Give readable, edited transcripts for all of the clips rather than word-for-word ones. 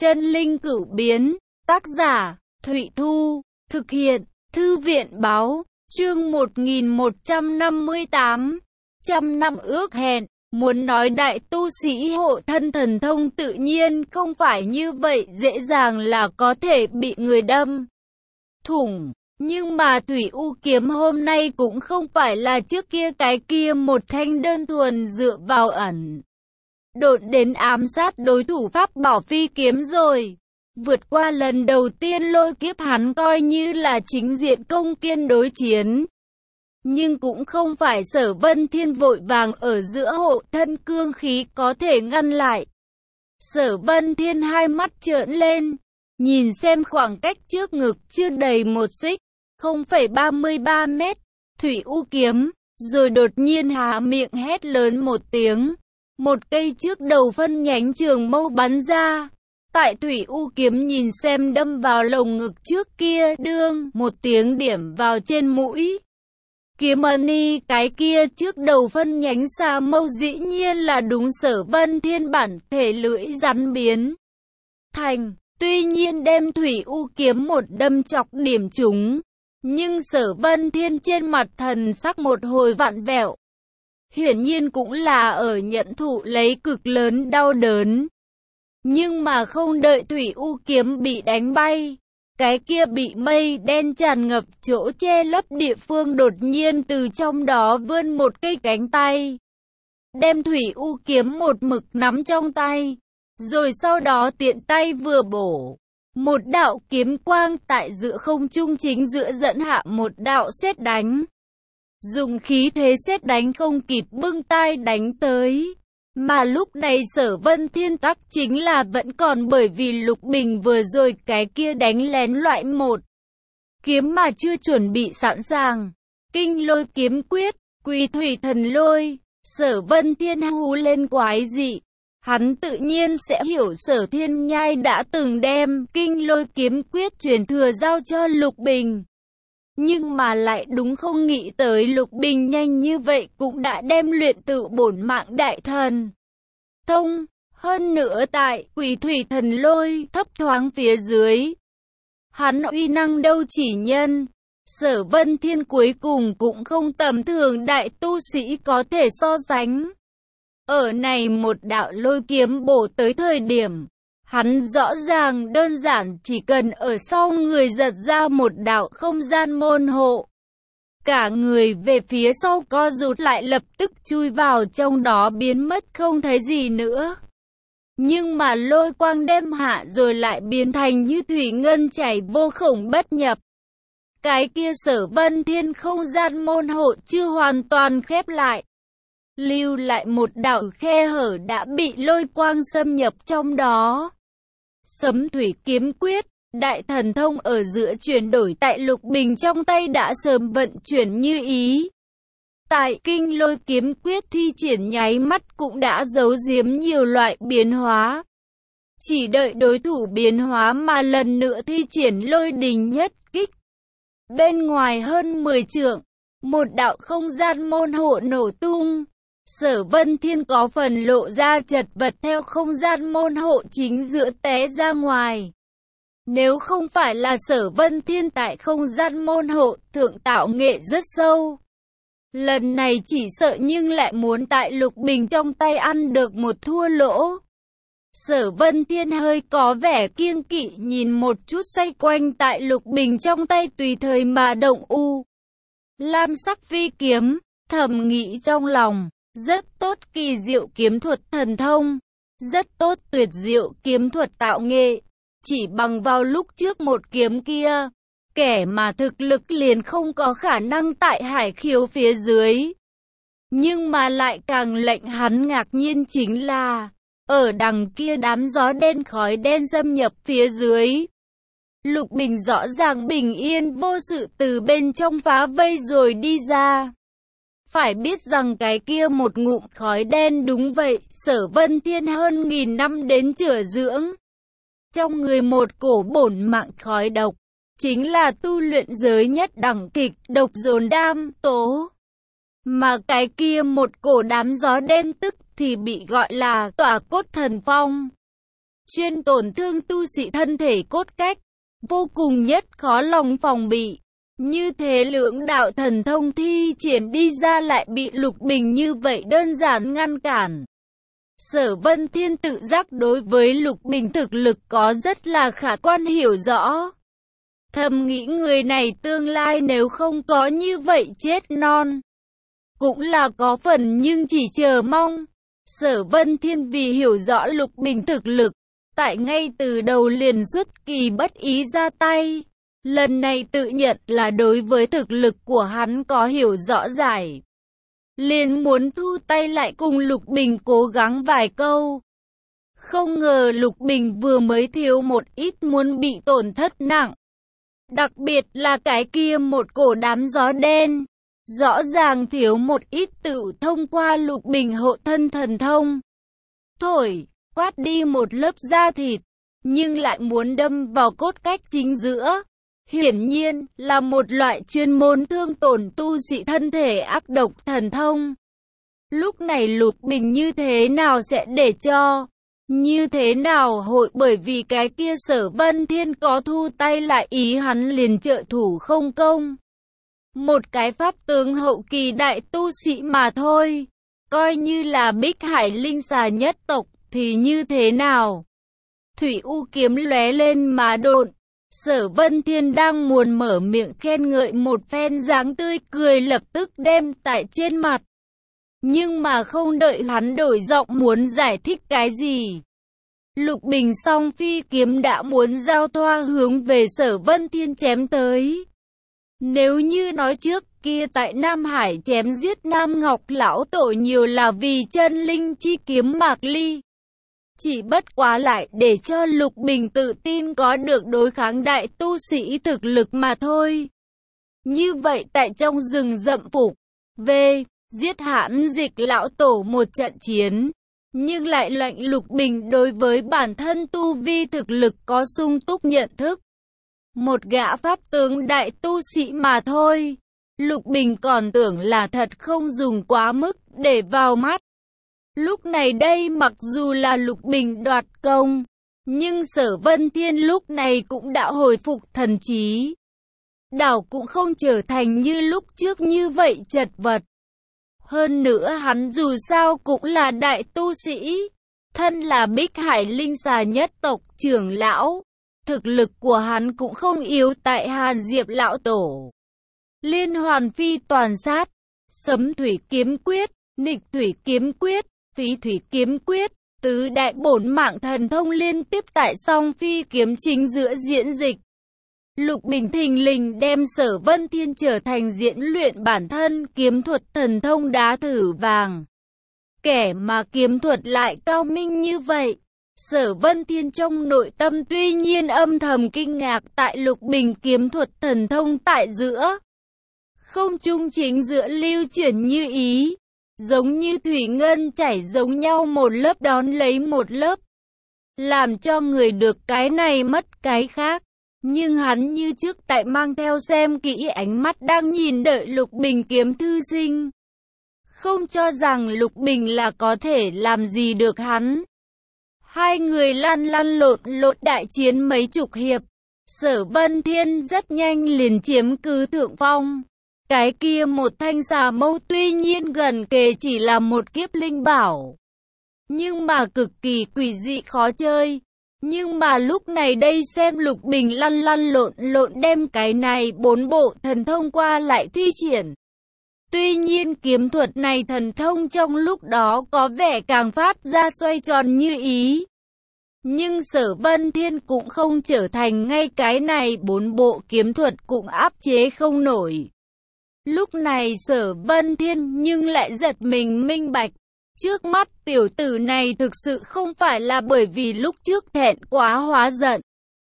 Chân linh cửu biến, tác giả, Thụy Thu, thực hiện, Thư viện báo, chương 1158, trăm năm ước hẹn. Muốn nói đại tu sĩ hộ thân thần thông tự nhiên không phải như vậy dễ dàng là có thể bị người đâm thủng. Nhưng mà Thủy U kiếm hôm nay cũng không phải là trước kia cái kia một thanh đơn thuần dựa vào ẩn độn đến ám sát đối thủ pháp bảo phi kiếm rồi. Vượt qua lần đầu tiên lôi kiếp hắn coi như là chính diện công kiên đối chiến. Nhưng cũng không phải Sở Vân Thiên vội vàng ở giữa hộ thân cương khí có thể ngăn lại. Sở Vân Thiên hai mắt trợn lên, nhìn xem khoảng cách trước ngực chưa đầy một xích, 0,33 mét, Thủy U kiếm, rồi đột nhiên há miệng hét lớn một tiếng. Một cây trước đầu phân nhánh trường mâu bắn ra. Tại Thủy U kiếm nhìn xem đâm vào lồng ngực trước kia, đương một tiếng điểm vào trên mũi kiếm ni, cái kia trước đầu phân nhánh xà mâu dĩ nhiên là đúng Sở Vân Thiên bản thể lưỡi rắn biến thành. Tuy nhiên đem Thủy U kiếm một đâm chọc điểm trúng, nhưng Sở Vân Thiên trên mặt thần sắc một hồi vặn vẹo. Hiển nhiên cũng là ở nhận thụ lấy cực lớn đau đớn. Nhưng mà không đợi Thủy U kiếm bị đánh bay, cái kia bị mây đen tràn ngập chỗ che lấp địa phương đột nhiên từ trong đó vươn một cây cánh tay. Đem Thủy U kiếm một mực nắm trong tay, rồi sau đó tiện tay vừa bổ. Một đạo kiếm quang tại giữa không trung chính giữa dẫn hạ một đạo sét đánh. Dùng khí thế sét đánh không kịp bưng tay đánh tới. Mà lúc này Sở Vân Thiên tắc chính là vẫn còn bởi vì Lục Bình vừa rồi cái kia đánh lén loại một kiếm mà chưa chuẩn bị sẵn sàng. Kinh lôi kiếm quyết, Quỳ thủy thần lôi, Sở Vân Thiên hú lên quái dị. Hắn tự nhiên sẽ hiểu Sở Thiên Nhai đã từng đem kinh lôi kiếm quyết truyền thừa giao cho Lục Bình. Nhưng mà lại đúng không nghĩ tới Lục Bình nhanh như vậy cũng đã đem luyện tự bổn mạng đại thần thông. Hơn nữa tại Quỷ thủy thần lôi thấp thoáng phía dưới, hắn uy năng đâu chỉ nhân. Sở Vân Thiên cuối cùng cũng không tầm thường đại tu sĩ có thể so sánh. Ở này một đạo lôi kiếm bổ tới thời điểm, hắn rõ ràng đơn giản chỉ cần ở sau người giật ra một đạo không gian môn hộ. Cả người về phía sau co rụt lại lập tức chui vào trong đó biến mất không thấy gì nữa. Nhưng mà lôi quang đem hạ rồi lại biến thành như thủy ngân chảy vô khổng bất nhập. Cái kia Sở Vân Thiên không gian môn hộ chưa hoàn toàn khép lại. Lưu lại một đạo khe hở đã bị lôi quang xâm nhập trong đó. Sấm thủy kiếm quyết, đại thần thông ở giữa chuyển đổi tại Lục Bình trong tay đã sớm vận chuyển như ý. Tại kinh lôi kiếm quyết thi triển nháy mắt cũng đã giấu giếm nhiều loại biến hóa. Chỉ đợi đối thủ biến hóa mà lần nữa thi triển lôi đình nhất kích. Bên ngoài hơn 10 trượng, một đạo không gian môn hộ nổ tung. Sở Vân Thiên có phần lộ ra chật vật theo không gian môn hộ chính giữa té ra ngoài. Nếu không phải là Sở Vân Thiên tại không gian môn hộ thượng tạo nghệ rất sâu, lần này chỉ sợ nhưng lại muốn tại Lục Bình trong tay ăn được một thua lỗ. Sở Vân Thiên hơi có vẻ kiêng kỵ nhìn một chút xoay quanh tại Lục Bình trong tay tùy thời mà động u lam sắc phi kiếm, thầm nghĩ trong lòng. Rất tốt kỳ diệu kiếm thuật thần thông, rất tốt tuyệt diệu kiếm thuật tạo nghệ. Chỉ bằng vào lúc trước một kiếm kia, kẻ mà thực lực liền không có khả năng tại hải khiếu phía dưới. Nhưng mà lại càng lệnh hắn ngạc nhiên chính là, ở đằng kia đám gió đen khói đen xâm nhập phía dưới. Lục Bình rõ ràng bình yên vô sự từ bên trong phá vây rồi đi ra. Phải biết rằng cái kia một ngụm khói đen đúng vậy, Sở Vân Thiên hơn 1000 năm đến chữa dưỡng. Trong người một cổ bổn mạng khói độc, chính là tu luyện giới nhất đẳng kịch độc dồn đam tố. Mà cái kia một cổ đám gió đen tức thì bị gọi là tỏa cốt thần phong. chuyên tổn thương tu sĩ thân thể cốt cách, vô cùng nhất khó lòng phòng bị. Như thế lưỡng đạo thần thông thi triển đi ra lại bị Lục Bình như vậy đơn giản ngăn cản. Sở Vân Thiên tự giác đối với Lục Bình thực lực có rất là khả quan hiểu rõ. Thầm nghĩ người này tương lai nếu không có như vậy chết non, cũng là có phần nhưng chỉ chờ mong. Sở Vân Thiên vì hiểu rõ Lục Bình thực lực, tại ngay từ đầu liền xuất kỳ bất ý ra tay. Lần này tự nhận là đối với thực lực của hắn có hiểu rõ giải, liền muốn thu tay lại cùng Lục Bình cố gắng vài câu. Không ngờ Lục Bình vừa mới thiếu một ít muốn bị tổn thất nặng. Đặc biệt là cái kia một cổ đám gió đen, rõ ràng thiếu một ít tự thông qua Lục Bình hộ thân thần thông. Thổi, quát đi một lớp da thịt, nhưng lại muốn đâm vào cốt cách chính giữa. Hiển nhiên là một loại chuyên môn thương tổn tu sĩ thân thể ác độc thần thông. Lúc này Lục Bình như thế nào sẽ để cho? Như thế nào hội bởi vì cái kia Sở Vân Thiên có thu tay lại ý hắn liền trợ thủ không công. Một cái pháp tướng hậu kỳ đại tu sĩ mà thôi. Coi như là Bích Hải Linh Xà nhất tộc thì như thế nào? Thủy U kiếm lóe lên mà độn. Sở Vân Thiên đang muốn mở miệng khen ngợi một phen dáng tươi cười lập tức đem tại trên mặt. Nhưng mà không đợi hắn đổi giọng muốn giải thích cái gì, Lục Bình song phi kiếm đã muốn giao thoa hướng về Sở Vân Thiên chém tới. Nếu như nói trước kia tại Nam Hải chém giết Nam Ngọc lão tổ nhiều là vì chân linh chi kiếm Mạc Ly. Chỉ bất quá lại để cho Lục Bình tự tin có được đối kháng đại tu sĩ thực lực mà thôi. Như vậy tại trong rừng rậm phục, giết Hãn Dịch lão tổ một trận chiến, nhưng lại lệnh Lục Bình đối với bản thân tu vi thực lực có sung túc nhận thức. Một gã pháp tướng đại tu sĩ mà thôi, Lục Bình còn tưởng là thật không dùng quá mức để vào mắt. Lúc này đây mặc dù là Lục Bình đoạt công, nhưng Sở Vân Thiên lúc này cũng đã hồi phục thần trí. Đảo cũng không trở thành như lúc trước như vậy chật vật. Hơn nữa hắn dù sao cũng là đại tu sĩ, thân là Bích Hải Linh Xà nhất tộc trưởng lão. Thực lực của hắn cũng không yếu tại Hàn Diệp lão tổ. Liên hoàn phi toàn sát, Sấm Thủy kiếm quyết, Nịch Thủy kiếm quyết, Phí Thủy kiếm quyết, tứ đại bổn mạng thần thông liên tiếp tại song phi kiếm chính giữa diễn dịch. Lục Bình thình lình đem Sở Vân Thiên trở thành diễn luyện bản thân kiếm thuật thần thông đá thử vàng. Kẻ mà kiếm thuật lại cao minh như vậy. Sở Vân Thiên trong nội tâm tuy nhiên âm thầm kinh ngạc tại Lục Bình kiếm thuật thần thông tại giữa không trung chính giữa lưu chuyển như ý, giống như thủy ngân chảy giống nhau một lớp đón lấy một lớp, làm cho người được cái này mất cái khác. Nhưng hắn như trước tại mang theo xem kỹ ánh mắt đang nhìn đợi Lục Bình kiếm thư sinh, không cho rằng Lục Bình là có thể làm gì được hắn. Hai người lăn lộn đại chiến mấy chục hiệp, Sở Vân Thiên rất nhanh liền chiếm cứ thượng phong. Cái kia một thanh xà mâu tuy nhiên gần kề chỉ là một kiếp linh bảo, nhưng mà cực kỳ quỷ dị khó chơi. Nhưng mà lúc này đây xem Lục Bình lăn lộn đem cái này bốn bộ thần thông qua lại thi triển. Tuy nhiên kiếm thuật này thần thông trong lúc đó có vẻ càng phát ra xoay tròn như ý. Nhưng Sở Vân Thiên cũng không trở thành ngay cái này bốn bộ kiếm thuật cũng áp chế không nổi. Lúc này Sở Vân Thiên nhưng lại giật mình minh bạch. Trước mắt tiểu tử này thực sự không phải là bởi vì lúc trước thẹn quá hóa giận,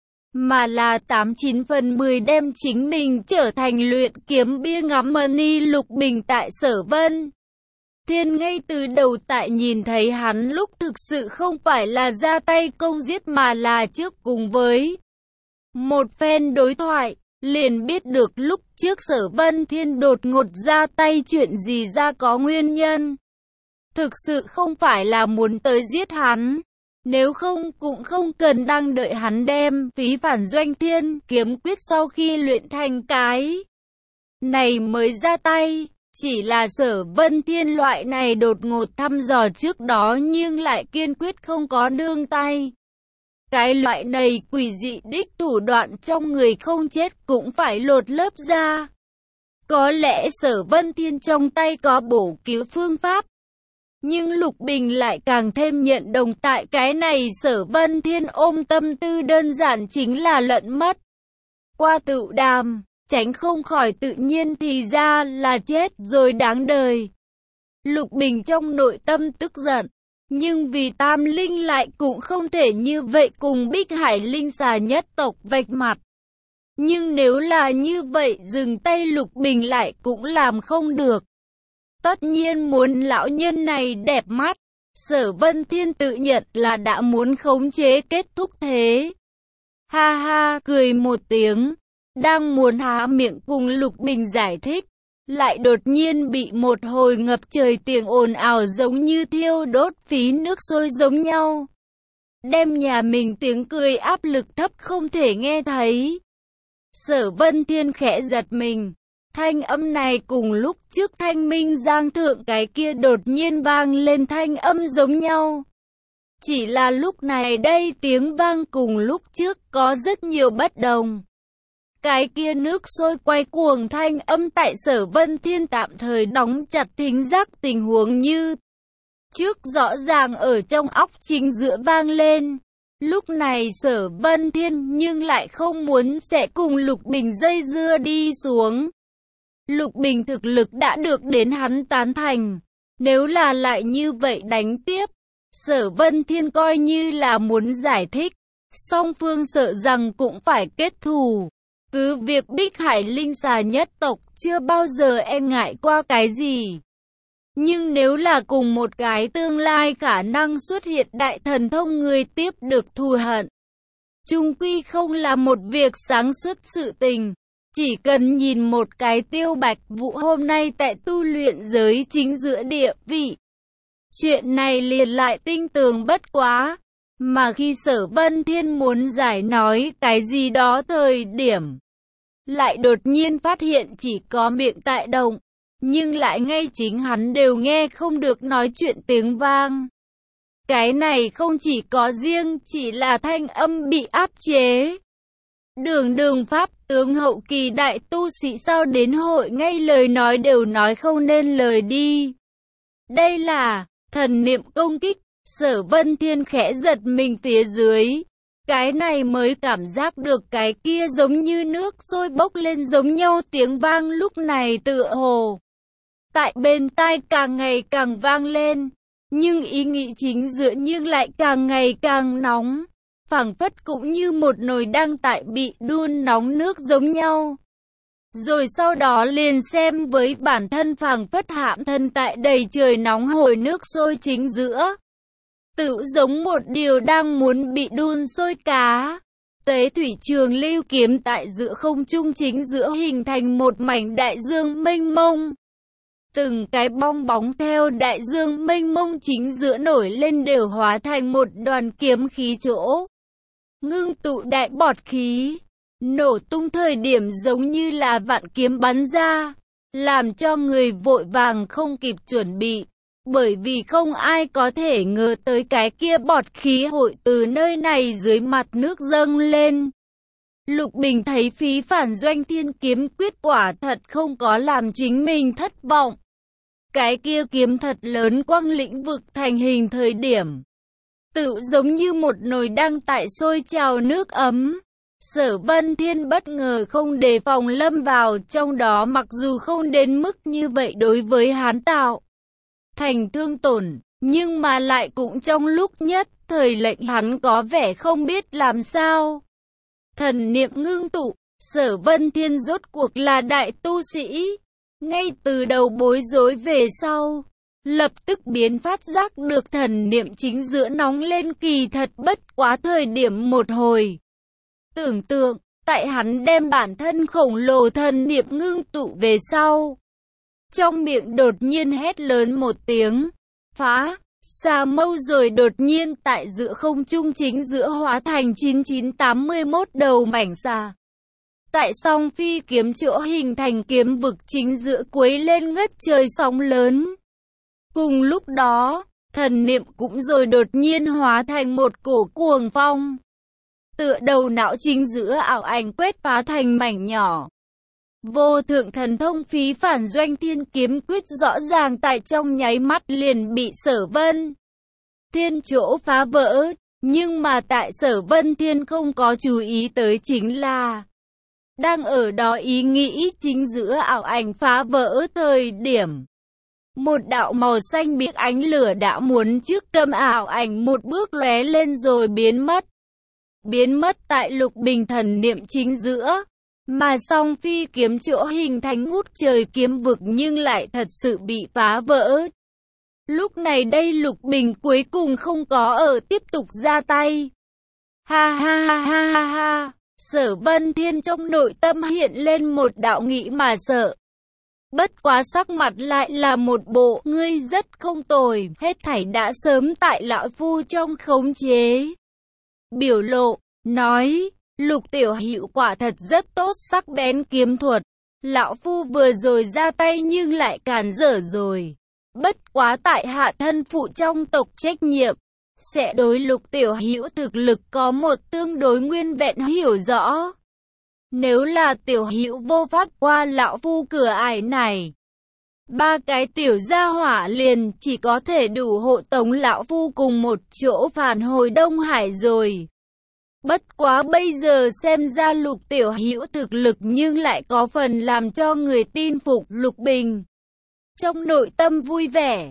mà là 89 phần 10 đem chính mình trở thành luyện kiếm bia ngắm money. Lục Bình tại Sở Vân Thiên ngay từ đầu tại nhìn thấy hắn lúc thực sự không phải là ra tay công giết mà là trước cùng với một phen đối thoại, liền biết được lúc trước Sở Vân Thiên đột ngột ra tay chuyện gì ra có nguyên nhân. Thực sự không phải là muốn tới giết hắn. Nếu không cũng không cần đang đợi hắn đem Phí Phản Doanh Thiên Kiếm Quyết sau khi luyện thành cái này mới ra tay. Chỉ là Sở Vân Thiên loại này đột ngột thăm dò trước đó nhưng lại kiên quyết không có nương tay. Cái loại này quỷ dị đích thủ đoạn trong người không chết cũng phải lột lớp ra. Có lẽ Sở Vân Thiên trong tay có bổ cứu phương pháp. Nhưng Lục Bình lại càng thêm nhận đồng tại cái này Sở Vân Thiên ôm tâm tư đơn giản chính là lận mất. Qua tựu đàm, tránh không khỏi tự nhiên thì ra là chết rồi đáng đời. Lục Bình trong nội tâm tức giận. Nhưng vì Tam Linh lại cũng không thể như vậy cùng Bích Hải Linh xà nhất tộc vạch mặt. Nhưng nếu là như vậy dừng tay Lục Bình lại cũng làm không được. Tất nhiên muốn lão nhân này đẹp mắt. Sở Vân Thiên tự nhận là đã muốn khống chế kết thúc thế. Ha ha cười một tiếng. Đang muốn há miệng cùng Lục Bình giải thích. Lại đột nhiên bị một hồi ngập trời tiếng ồn ào giống như thiêu đốt phí nước sôi giống nhau. Đem nhà mình tiếng cười áp lực thấp không thể nghe thấy. Sở Vân Thiên khẽ giật mình. Thanh âm này cùng lúc trước Thanh Minh Giang thượng cái kia đột nhiên vang lên thanh âm giống nhau. Chỉ là lúc này đây tiếng vang cùng lúc trước có rất nhiều bất đồng. Cái kia nước sôi quay cuồng thanh âm tại Sở Vân Thiên tạm thời đóng chặt thính giác tình huống như trước rõ ràng ở trong óc chính giữa vang lên. Lúc này Sở Vân Thiên nhưng lại không muốn sẽ cùng Lục Bình dây dưa đi xuống. Lục Bình thực lực đã được đến hắn tán thành. Nếu là lại như vậy đánh tiếp, Sở Vân Thiên coi như là muốn giải thích. Song phương sợ rằng cũng phải kết thù. Cứ việc Bích Hải Linh xà nhất tộc chưa bao giờ e ngại qua cái gì. Nhưng nếu là cùng một cái tương lai khả năng xuất hiện đại thần thông người tiếp được thù hận, chung quy không là một việc sáng suốt sự tình. Chỉ cần nhìn một cái Tiêu Bạch Vũ hôm nay tại tu luyện giới chính giữa địa vị. Chuyện này liền lại tinh tường bất quá. Mà khi Sở Vân Thiên muốn giải nói cái gì đó thời điểm, lại đột nhiên phát hiện chỉ có miệng tại động, nhưng lại ngay chính hắn đều nghe không được nói chuyện tiếng vang. Cái này không chỉ có riêng chỉ là thanh âm bị áp chế. Đường pháp tướng hậu kỳ đại tu sĩ sao đến hội ngay lời nói đều nói không nên lời đi. Đây là thần niệm công kích. Sở Vân Thiên khẽ giật mình phía dưới. Cái này mới cảm giác được cái kia giống như nước sôi bốc lên giống nhau tiếng vang lúc này tựa hồ. Tại bên tai càng ngày càng vang lên. Nhưng ý nghĩ chính giữa nhưng lại càng ngày càng nóng. Phảng phất cũng như một nồi đang tại bị đun nóng nước giống nhau. Rồi sau đó liền xem với bản thân phảng phất hãm thân tại đầy trời nóng hổi nước sôi chính giữa. Tự giống một điều đang muốn bị đun sôi cá. Tế thủy trường lưu kiếm tại giữa không trung chính giữa hình thành một mảnh đại dương mênh mông. Từng cái bong bóng theo đại dương mênh mông chính giữa nổi lên đều hóa thành một đoàn kiếm khí chỗ. Ngưng tụ đại bọt khí. Nổ tung thời điểm giống như là vạn kiếm bắn ra. Làm cho người vội vàng không kịp chuẩn bị. Bởi vì không ai có thể ngờ tới cái kia bọt khí hội từ nơi này dưới mặt nước dâng lên. Lục Bình thấy Phí Phản Doanh Thiên kiếm quyết quả thật không có làm chính mình thất vọng. Cái kia kiếm thật lớn quang lĩnh vực thành hình thời điểm. Tự giống như một nồi đang tại sôi trào nước ấm. Sở Vân Thiên bất ngờ không đề phòng lâm vào trong đó mặc dù không đến mức như vậy đối với hắn tạo thành thương tổn, nhưng mà lại cũng trong lúc nhất thời lệnh hắn có vẻ không biết làm sao. Thần niệm ngưng tụ, Sở Vân Thiên rốt cuộc là đại tu sĩ. Ngay từ đầu bối rối về sau, lập tức biến phát giác được thần niệm chính giữa nóng lên kỳ thật bất quá thời điểm một hồi. Tưởng tượng, tại hắn đem bản thân khổng lồ thần niệm ngưng tụ về sau. Trong miệng đột nhiên hét lớn một tiếng, phá, xa mâu rồi đột nhiên tại giữa không trung chính giữa hóa thành 9981 đầu mảnh xa. Tại song phi kiếm chỗ hình thành kiếm vực chính giữa quấy lên ngất trời sóng lớn. Cùng lúc đó, thần niệm cũng rồi đột nhiên hóa thành một cổ cuồng phong. Tựa đầu não chính giữa ảo ảnh quét phá thành mảnh nhỏ. Vô thượng thần thông phí phản doanh thiên kiếm quyết rõ ràng tại trong nháy mắt liền bị Sở Vân Thiên chỗ phá vỡ. Nhưng mà tại Sở Vân Thiên không có chú ý tới chính là đang ở đó ý nghĩ chính giữa ảo ảnh phá vỡ thời điểm. Một đạo màu xanh biếc ánh lửa đã muốn trước cầm ảo ảnh một bước lóe lên rồi biến mất. Biến mất tại Lục Bình thần niệm chính giữa. Mà song phi kiếm chỗ hình thành ngút trời kiếm vực nhưng lại thật sự bị phá vỡ. Lúc này đây Lục Bình cuối cùng không có ở tiếp tục ra tay. Ha ha ha ha ha ha. Sở Vân Thiên trong nội tâm hiện lên một đạo nghĩ mà sợ. Bất quá sắc mặt lại là một bộ ngươi rất không tồi, hết thảy đã sớm tại lão phu trong khống chế. Biểu lộ, nói, Lục tiểu hữu quả thật rất tốt sắc bén kiếm thuật. Lão phu vừa rồi ra tay nhưng lại cản trở rồi. Bất quá tại hạ thân phụ trong tộc trách nhiệm, sẽ đối Lục tiểu hữu thực lực có một tương đối nguyên vẹn hiểu rõ. Nếu là tiểu hữu vô pháp qua lão phu cửa ải này, ba cái tiểu gia hỏa liền chỉ có thể đủ hộ tống lão phu cùng một chỗ phản hồi Đông Hải rồi. Bất quá bây giờ xem ra Lục tiểu hữu thực lực nhưng lại có phần làm cho người tin phục. Lục Bình trong nội tâm vui vẻ,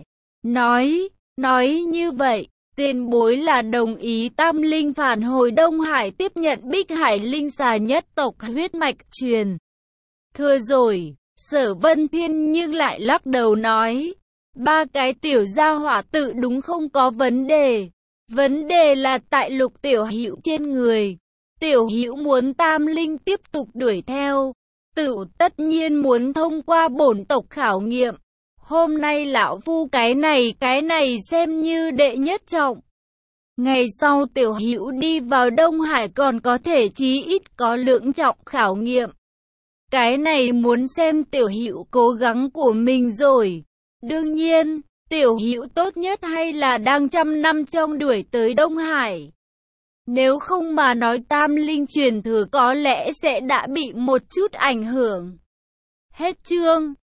nói như vậy, tiền bối là đồng ý Tam Linh phản hồi Đông Hải tiếp nhận Bích Hải Linh xà nhất tộc huyết mạch truyền thừa rồi. Sở Vân Thiên nhưng lại lắc đầu nói, ba cái tiểu gia hỏa tự đúng không có vấn đề. Vấn đề là tại Lục tiểu hữu trên người. Tiểu hữu muốn Tam Linh tiếp tục đuổi theo, tự tất nhiên muốn thông qua bổn tộc khảo nghiệm. Hôm nay lão phu cái này xem như đệ nhất trọng. Ngày sau tiểu hữu đi vào Đông Hải còn có thể chí ít có lưỡng trọng khảo nghiệm. Cái này muốn xem tiểu hữu cố gắng của mình rồi. Đương nhiên, tiểu hữu tốt nhất hay là đang trăm năm trong đuổi tới Đông Hải. Nếu không mà nói Tam Linh truyền thừa có lẽ sẽ đã bị một chút ảnh hưởng. Hết chương.